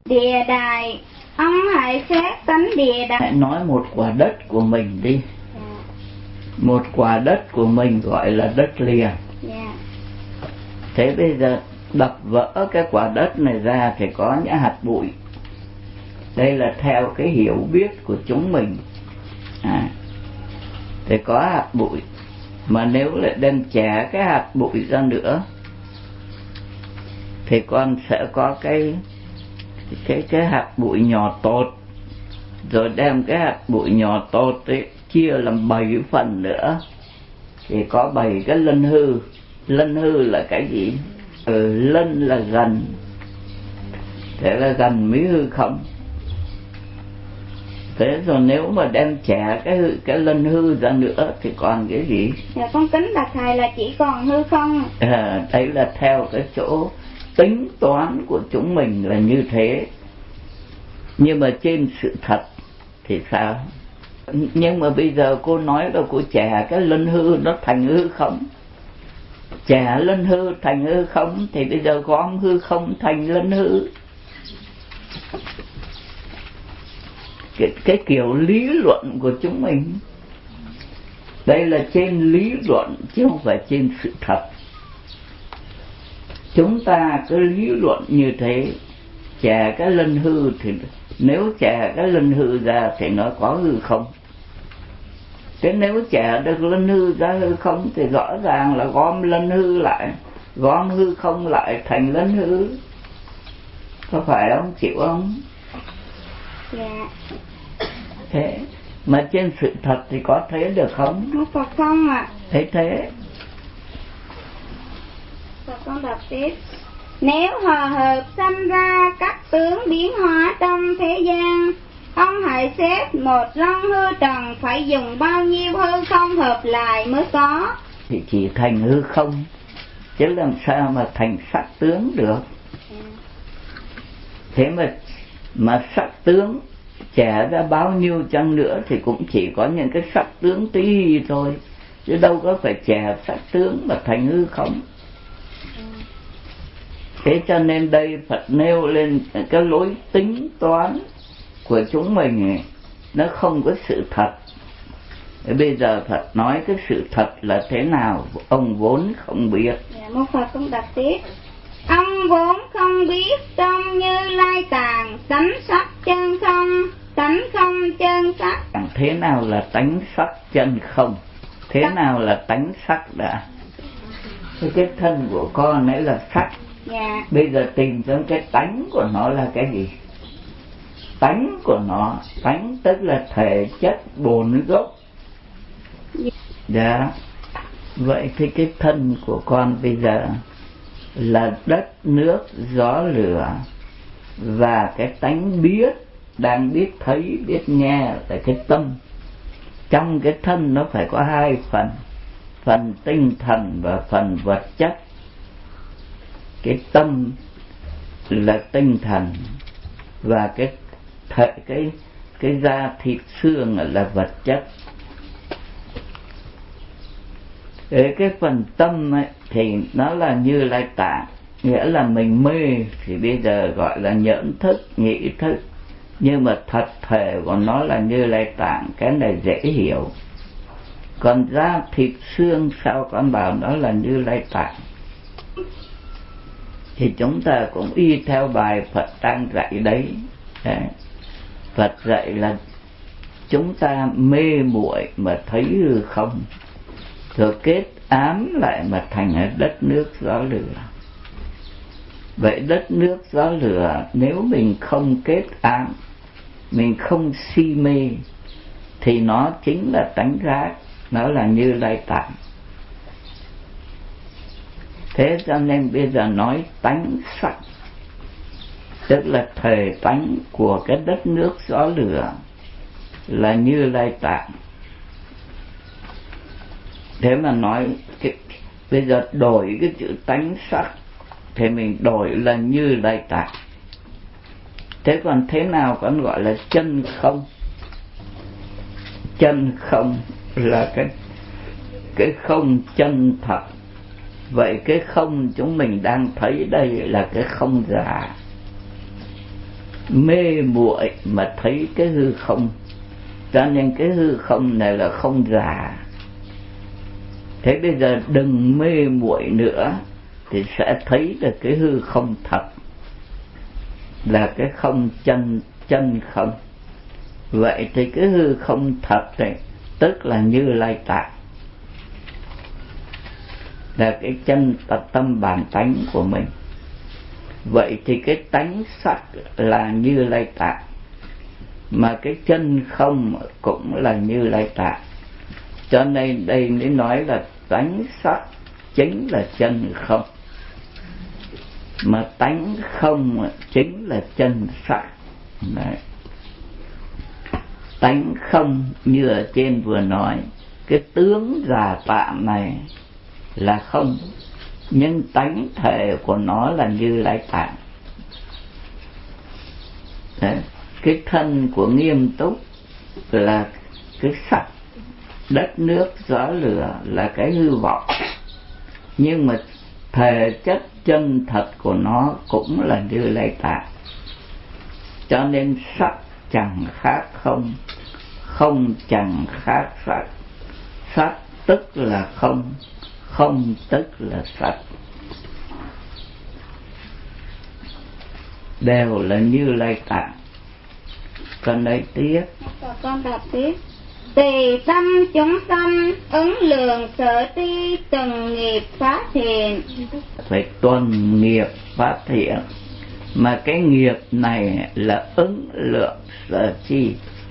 Địa đài, ông hãy xét tánh địa đài. Hãy nói một quả đất của mình đi. Một quả đất của mình gọi là đất liền. Thế bây giờ đập vỡ cái quả đất này ra thì có những hạt bụi. Đây là theo cái hiểu biết của chúng mình. Thì có hạt bụi. Mà nếu lại đem chẻ cái hạt bụi ra nữa thì con sẽ có cái hạt bụi nhỏ tột. Rồi đem cái hạt bụi nhỏ tột ấy, chia làm 7 phần nữa thì có 7 cái lân hư. Lân hư là cái gì? Lân là gần. Thế là gần mới hư không. Thế rồi nếu mà đem chẻ cái lân hư ra nữa thì còn cái gì? Dạ con tính là thầy là chỉ còn hư không. Đấy là theo cái chỗ tính toán của chúng mình là như thế. Nhưng mà trên sự thật thì sao? Nhưng mà bây giờ cô nói là cô chẻ cái lân hư nó thành hư không. Chẻ lân hư thành hư không thì bây giờ gom hư không thành lân hư. Cái kiểu lý luận của chúng mình. Đây là trên lý luận chứ không phải trên sự thật. Chúng ta cứ lý luận như thế. Chẻ cái lân hư thì nếu chẻ cái lân hư ra thì nó có hư không. Thế nếu chẻ được lân hư ra hư không thì rõ ràng là gom lân hư lại, gom hư không lại thành lân hư. Có phải không? Chịu không? Dạ. Thế mà trên sự thật thì có thế được không? Nó Phật không ạ. Thấy thế. Phật con đọc tiếp. Nếu hòa hợp sanh ra các tướng biến hóa trong thế gian, ông hãy xét một lon hư trần phải dùng bao nhiêu hư không hợp lại mới có. Thì chỉ thành hư không, chứ làm sao mà thành sắc tướng được. Thế mà sắc tướng chẻ ra bao nhiêu chăng nữa thì cũng chỉ có những cái sắc tướng tí thôi, chứ đâu có phải chẻ sắc tướng mà thành hư không. Thế cho nên đây Phật nêu lên cái lối tính toán của chúng mình ấy, nó không có sự thật. Bây giờ Phật nói cái sự thật là thế nào, ông vốn không biết. Một Phật cũng đặt tiếp. Ông vốn không biết trong Như Lai Tạng tánh sắc chân không, tánh không chân sắc. Thế nào là tánh sắc chân không? Thế nào là tánh sắc đã? Cái thân của con ấy là sắc. Dạ. Bây giờ tìm xem cái tánh của nó là cái gì? Tánh của nó, tánh tức là thể chất bổn gốc. Dạ. Vậy thì cái thân của con bây giờ là đất, nước, gió, lửa. Và cái tánh biết, đang biết thấy, biết nghe là cái tâm. Trong cái thân nó phải có 2 phần. Phần tinh thần và phần vật chất. Cái tâm là tinh thần và cái da thịt xương là vật chất. Cái phần tâm ấy, thì nó là Như Lai Tạng, nghĩa là mình mê thì bây giờ gọi là nhẫn thức, nhị thức, nhưng mà thật thể của nó là Như Lai Tạng. Cái này dễ hiểu. Còn da thịt xương sao con bảo nó là Như Lai Tạng? Thì chúng ta cũng y theo bài Phật đang dạy đấy. Phật dạy là chúng ta mê muội mà thấy hư không, rồi kết ám lại mà thành đất nước gió lửa. Vậy đất nước gió lửa nếu mình không kết ám, mình không si mê thì nó chính là tánh giác, nó là Như Lai Tạng. Thế cho nên bây giờ nói tánh sắc, tức là thể tánh của cái đất nước gió lửa là Như Lai Tạng. Thế mà nói bây giờ đổi cái chữ tánh sắc thì mình đổi là Như Lai Tạng. Thế còn thế nào con gọi là chân không? Chân không là cái không chân thật. Vậy cái không chúng mình đang thấy đây là cái không giả. mê muội mà thấy cái hư không, cho nên cái hư không này là không giả. Thế bây giờ đừng mê muội nữa thì sẽ thấy được cái hư không thật, là cái không chân không. Vậy thì cái hư không thật này tức là Như Lai Tạng, là cái chân tâm bản tánh của mình. Vậy thì cái tánh sắc là Như Lai Tạng, mà cái chân không cũng là Như Lai Tạng. Cho nên đây mới nói là tánh sắc chính là chân không, mà tánh không chính là chân sắc. Đấy. Tánh không như ở trên vừa nói, cái tướng giả tạm này là không, nhưng tánh thể của nó là Như Lai Tạng. Đấy. Cái thân của Nghiêm Túc là cái sắc, đất nước gió lửa là cái hư vọng, nhưng mà thể chất chân thật của nó cũng là Như Lai Tạng. Cho nên sắc chẳng khác không, không chẳng khác sắc. Sắc tức là không, không tức là sắc, đều là Như Lai Tạng. Con nói tiếp. Con đọc tiếp. Tùy tâm chúng sanh ứng lượng sở tri, từng nghiệp phát hiện. Phải tuần nghiệp phát hiện, mà cái nghiệp này là ứng lượng sở tri.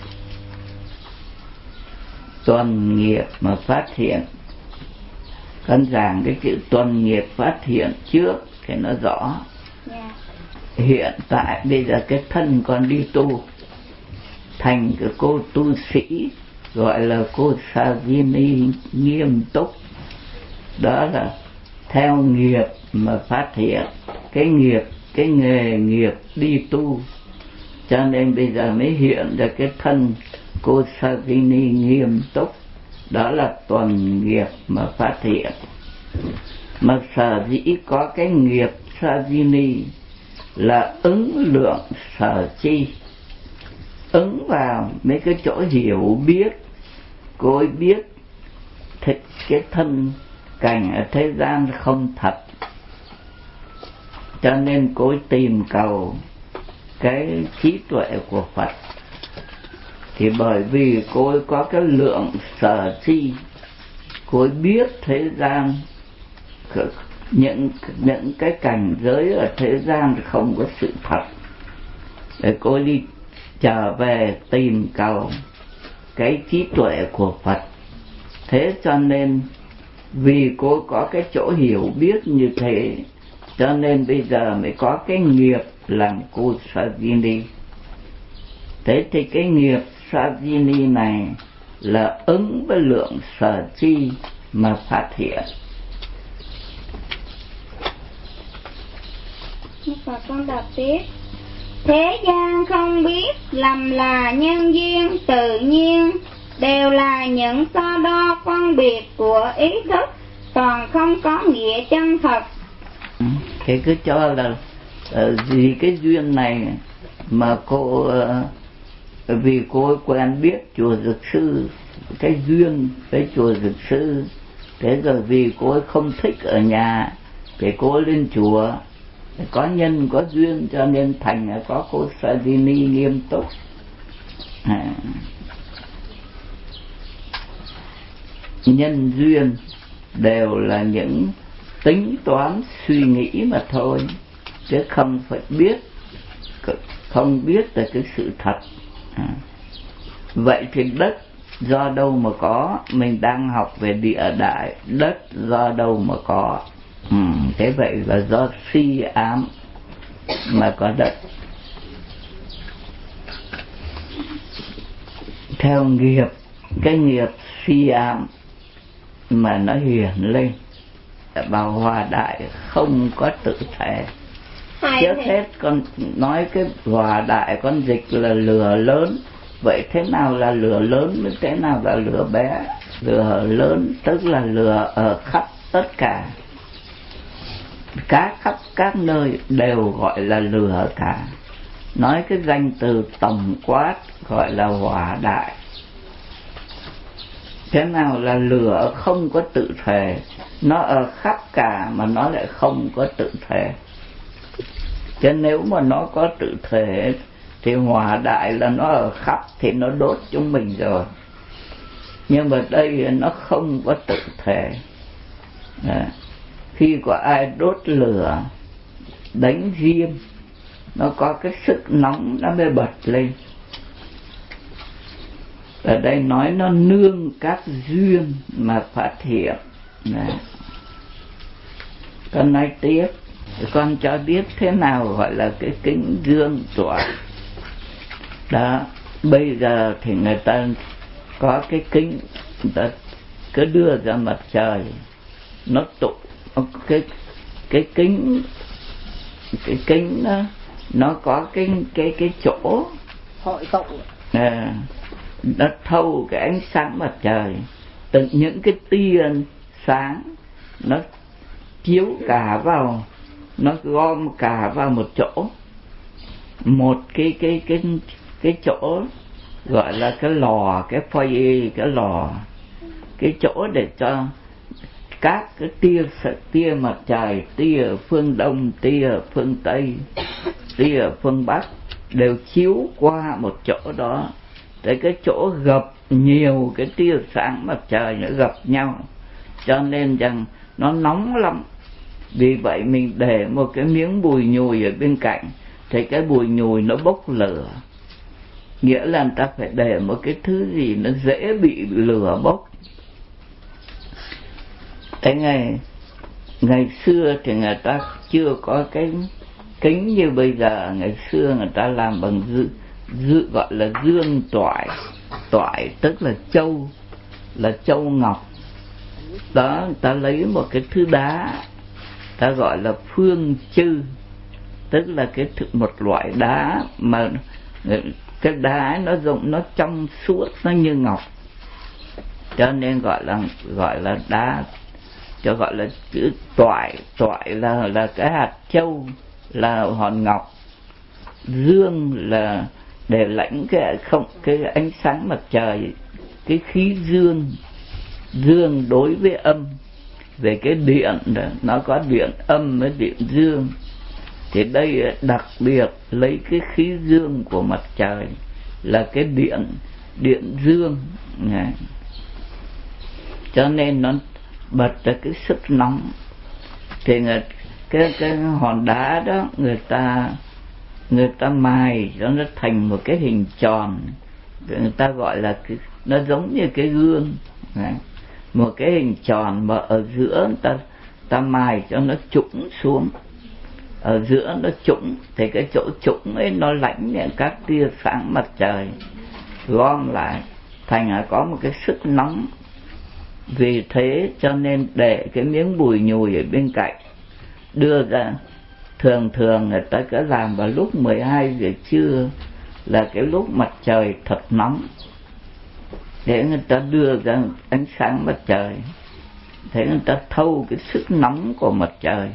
Tuần nghiệp mà phát hiện, con giảng cái chữ tuần nghiệp phát hiện trước thì nó rõ. Hiện tại bây giờ cái thân con đi tu thành cái cô tu sĩ gọi là cô Sa Di Ni Nghiêm Túc, đó là theo nghiệp mà phát hiện cái nghiệp, cái nghề nghiệp đi tu. Cho nên bây giờ mới hiện ra cái thân cô Sa Di Ni Nghiêm Túc, đó là tuần nghiệp mà phát hiện. Mà sở dĩ có cái nghiệp Sa Di Ni là ứng lượng sở chi, ứng vào mấy cái chỗ hiểu biết. Cô ấy biết cái thân cảnh ở thế gian không thật, cho nên cô ấy tìm cầu cái trí tuệ của Phật. Thì bởi vì cô ấy có cái lượng sở chi, cô ấy biết thế gian, những cái cảnh giới ở thế gian không có sự thật, để cô ấy đi trở về tìm cầu cái trí tuệ của Phật. Thế cho nên vì cô có cái chỗ hiểu biết như thế, cho nên bây giờ mới có cái nghiệp làm cô Sa Di Ni. Thế thì cái nghiệp Sa Di Ni này là ứng với lượng sở chi mà phát hiện. Và con đọc tiếp. Thế gian không biết lầm là nhân duyên tự nhiên, đều là những so đo phân biệt của ý thức, còn không có nghĩa chân thật. Thế cứ cho là vì cái duyên này mà cô vì cô quen biết chùa Dược Sư, cái duyên với chùa Dược Sư, thế rồi vì cô ấy không thích ở nhà thì cô ấy lên chùa, có nhân có duyên cho nên thành có cô Sa Di Ni Nghiêm Túc. Nhân duyên đều là những tính toán suy nghĩ mà thôi, chứ không phải biết, không biết về cái sự thật. Vậy thì đất do đâu mà có? Mình đang học về địa đại, đất do đâu mà có? Thế vậy là do suy ám mà có đất. Theo nghiệp, cái nghiệp suy ám mà nó hiển lên. Bảo Hòa Đại không có tự thể. Trước hết con nói cái Hòa Đại con dịch là lửa lớn. Vậy thế nào là lửa lớn với thế nào là lửa bé? Lửa lớn tức là lửa ở khắp tất cả, khắp các nơi đều gọi là lửa cả. nói cái danh từ tổng quát gọi là hỏa đại. Thế nào là lửa không có tự thể? Nó ở khắp cả mà nó lại không có tự thể. Chứ nếu mà nó có tự thể thì hỏa đại là nó ở khắp thì nó đốt chúng mình rồi. Nhưng mà đây nó không có tự thể. Khi có ai đốt lửa đánh diêm, nó có cái sức nóng nó mới bật lên. Ở đây nói nó nương các duyên mà phát hiện. Con nói tiếp, con cho biết thế nào gọi là cái kính dương tỏa. Đó, bây giờ thì người ta có cái kính, người ta cứ đưa ra mặt trời, nó tụ cái kính nó có cái chỗ hội tụ, nó thâu cái ánh sáng mặt trời, từ những cái tia sáng nó chiếu cả vào, nó gom cả vào một chỗ, một cái chỗ gọi là cái lò, cái foyer, cái lò, cái chỗ để cho các cái tia mặt trời, tia ở phương đông, tia ở phương tây, tia ở phương bắc đều chiếu qua một chỗ đó. Tới cái chỗ gặp nhiều cái tia sáng mặt trời nó gặp nhau, cho nên rằng nó nóng lắm. Vì vậy mình để một cái miếng bùi nhùi ở bên cạnh thì cái bùi nhùi nó bốc lửa. Nghĩa là người ta phải để một cái thứ gì nó dễ bị lửa bốc. Thế ngày xưa thì người ta chưa có cái kính như bây giờ. Ngày xưa người ta làm bằng gọi là dương toại. Toại tức là châu ngọc. Đó, người ta lấy một cái thứ đá, ta gọi là phương chư, tức là một loại đá mà cái đá nó rộng, nó trong suốt, nó như ngọc, cho nên gọi là đá, cho gọi là chữ toại. Toại là cái hạt châu, là hòn ngọc. Dương là để lãnh cái ánh sáng mặt trời, cái khí dương đối với âm. Về cái điện đó, nó có điện âm với điện dương, thì đây đặc biệt lấy cái khí dương của mặt trời là cái điện dương này. Cho nên nó bật ra cái sức nóng. Thì cái hòn đá đó người ta mài cho nó thành một cái hình tròn, người ta gọi là nó giống như cái gương này. Một cái hình tròn mà ở giữa ta mài cho nó trũng xuống, ở giữa nó trũng thì cái chỗ trũng ấy nó lãnh những các tia sáng mặt trời, gom lại thành có một cái sức nóng. Vì thế cho nên để cái miếng bùi nhùi ở bên cạnh, đưa ra thường người ta cứ làm vào lúc 12 giờ trưa, là cái lúc mặt trời thật nóng, để người ta đưa ra ánh sáng mặt trời, để người ta thâu cái sức nóng của mặt trời.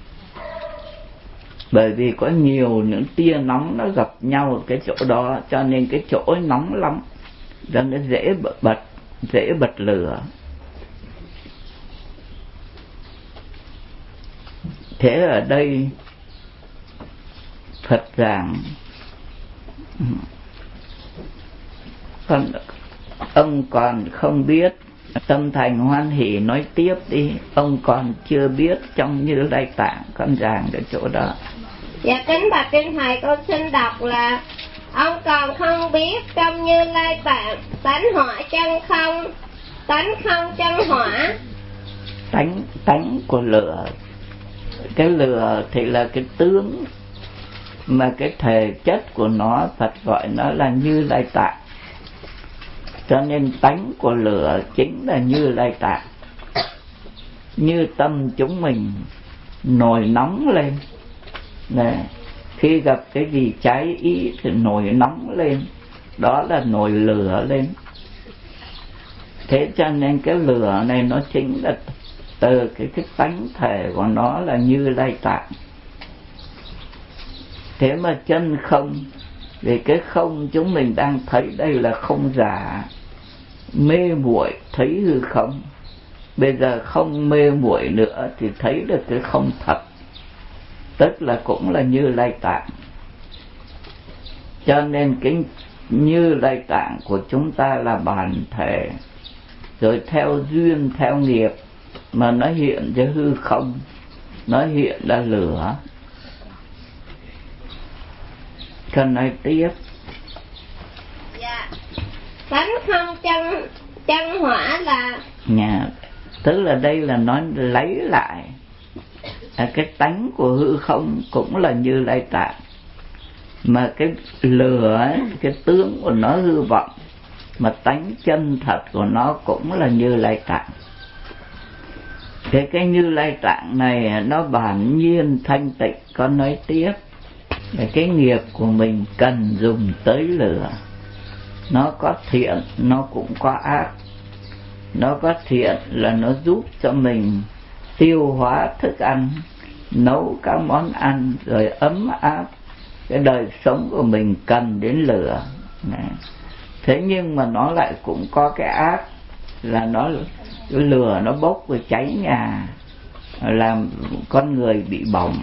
Bởi vì có nhiều những tia nóng nó gặp nhau ở cái chỗ đó, cho nên cái chỗ ấy nóng lắm, cho nó dễ bật lửa. Thế ở đây Phật giảng, ông còn không biết, tâm thành hoan hỷ nói tiếp đi. Ông còn chưa biết trong Như Lai Tạng, con giảng cái chỗ đó. Dạ kính bạch kinh thầy, con xin đọc là: ông còn không biết trong Như Lai Tạng tánh hỏa chân không, tánh không chân hỏa. Tánh của lửa, cái lửa thì là cái tướng, mà cái thể chất của nó Phật gọi nó là Như Lai Tạng. Cho nên tánh của lửa chính là Như Lai Tạng. Như tâm chúng mình nổi nóng lên này, khi gặp cái gì cháy ý thì nổi nóng lên, đó là nổi lửa lên. Thế cho nên cái lửa này nó chính là từ cái tánh thể của nó là Như Lai Tạng. Thế mà chân không, vì cái không chúng mình đang thấy đây là không giả, mê muội thấy hư không. Bây giờ không mê muội nữa thì thấy được cái không thật, tức là cũng là Như Lai Tạng. Cho nên cái Như Lai Tạng của chúng ta là bản thể, rồi theo duyên theo nghiệp mà nó hiện ra hư không, nó hiện ra lửa. Cần nói tiếp. Dạ. Tánh không chân hỏa là tức là đây là nói lấy lại cái tánh của hư không cũng là Như Lai Tạng, mà cái lửa ấy, cái tướng của nó hư vọng, mà tánh chân thật của nó cũng là Như Lai Tạng. Cái Như Lai Tạng này nó bản nhiên thanh tịnh. Con nói tiếp, cái nghiệp của mình cần dùng tới lửa. Nó có thiện, nó cũng có ác. Nó có thiện là nó giúp cho mình tiêu hóa thức ăn, nấu các món ăn rồi ấm áp. Cái đời sống của mình cần đến lửa. Thế nhưng mà nó lại cũng có cái ác, là nó cái lửa nó bốc và cháy nhà, làm con người bị bỏng.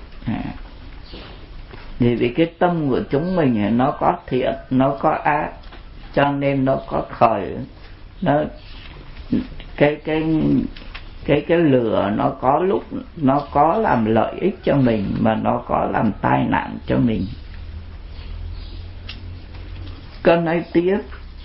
Vì cái tâm của chúng mình nó có thiện, nó có ác, cho nên nó có khởi, nó cái lửa nó có lúc nó có làm lợi ích cho mình, mà nó có làm tai nạn cho mình. Con nói tiếp.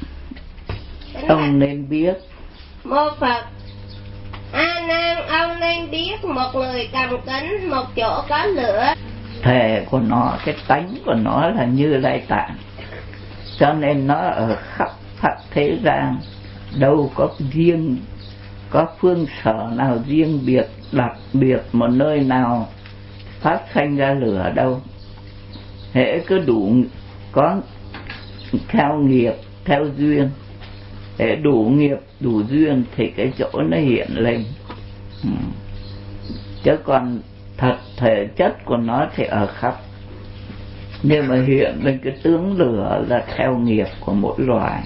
Ông nên biết. Mô Phật. A Nan, ông nên biết một người cầm kính, một chỗ có lửa. Thể của nó, cái tánh của nó là Như Lai Tạng, cho nên nó ở khắp pháp thế gian, đâu có riêng, có phương sở nào riêng biệt, đặc biệt một nơi nào phát sinh ra lửa đâu. Hễ cứ đủ, có theo nghiệp, theo duyên, hễ đủ nghiệp, đủ duyên thì cái chỗ nó hiện lên. Chứ còn thật thể chất của nó thì ở khắp, nhưng mà hiện lên cái tướng lửa là theo nghiệp của mỗi loài.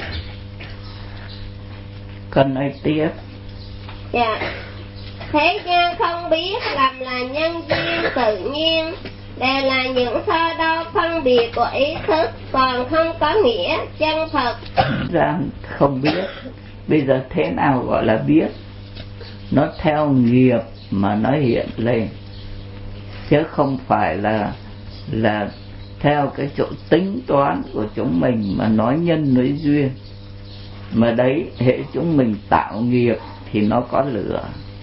Con nói tiếp. Dạ. Thế gian không biết làm là nhân duyên tự nhiên, đều là những so đo phân biệt của ý thức, còn không có nghĩa chân thật. Gian không biết. Bây giờ thế nào gọi là biết? Nó theo nghiệp mà nó hiện lên, chứ không phải là theo cái chỗ tính toán của chúng mình mà nói nhân nói duyên. Mà đấy, hệ chúng mình tạo nghiệp thì nó có lửa.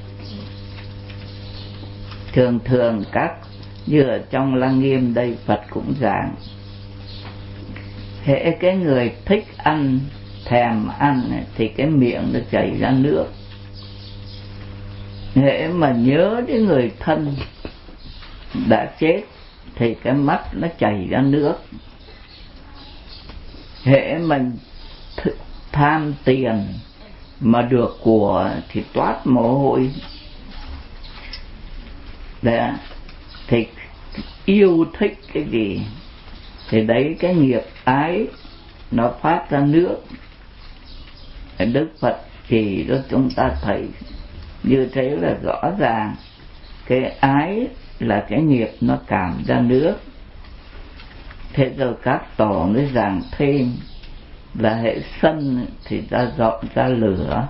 Thường như ở trong Lăng Nghiêm đây, Phật cũng giảng, hễ cái người thích ăn, thèm ăn thì cái miệng nó chảy ra nước. Hễ mà nhớ đến người thân đã chết thì cái mắt nó chảy ra nước. Hễ mình tham tiền mà được của thì toát mồ hôi. Đấy, thì yêu thích cái gì thì đấy, cái nghiệp ái nó phát ra nước. Đức Phật chỉ cho chúng ta thấy như thế là rõ ràng. Cái ái là cái nghiệp nó cảm ra nước. Thế rồi các tổ mới giảng thêm là hệ sân thì ra dọn ra lửa,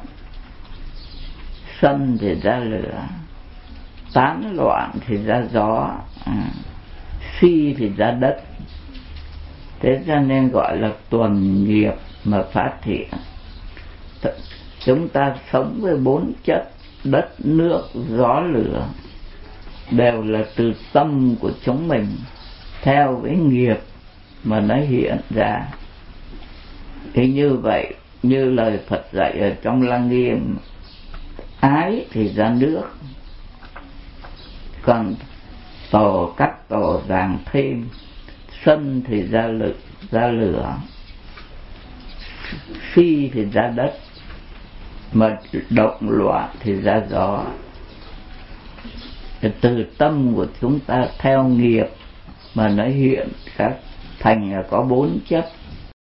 sân thì ra lửa, tán loạn thì ra gió, si thì ra đất. Thế cho nên gọi là tuần nghiệp mà phát hiện. Chúng ta sống với 4 chất đất, nước, gió, lửa, đều là từ tâm của chúng mình, theo cái nghiệp mà nó hiện ra. Thì như vậy, như lời Phật dạy ở trong Lăng Nghiêm, ái thì ra nước, còn các tổ giảng thêm, sân thì ra lửa, si thì ra đất, mà động loạn thì ra gió. Từ tâm của chúng ta theo nghiệp mà nó hiện các thành là có 4 chất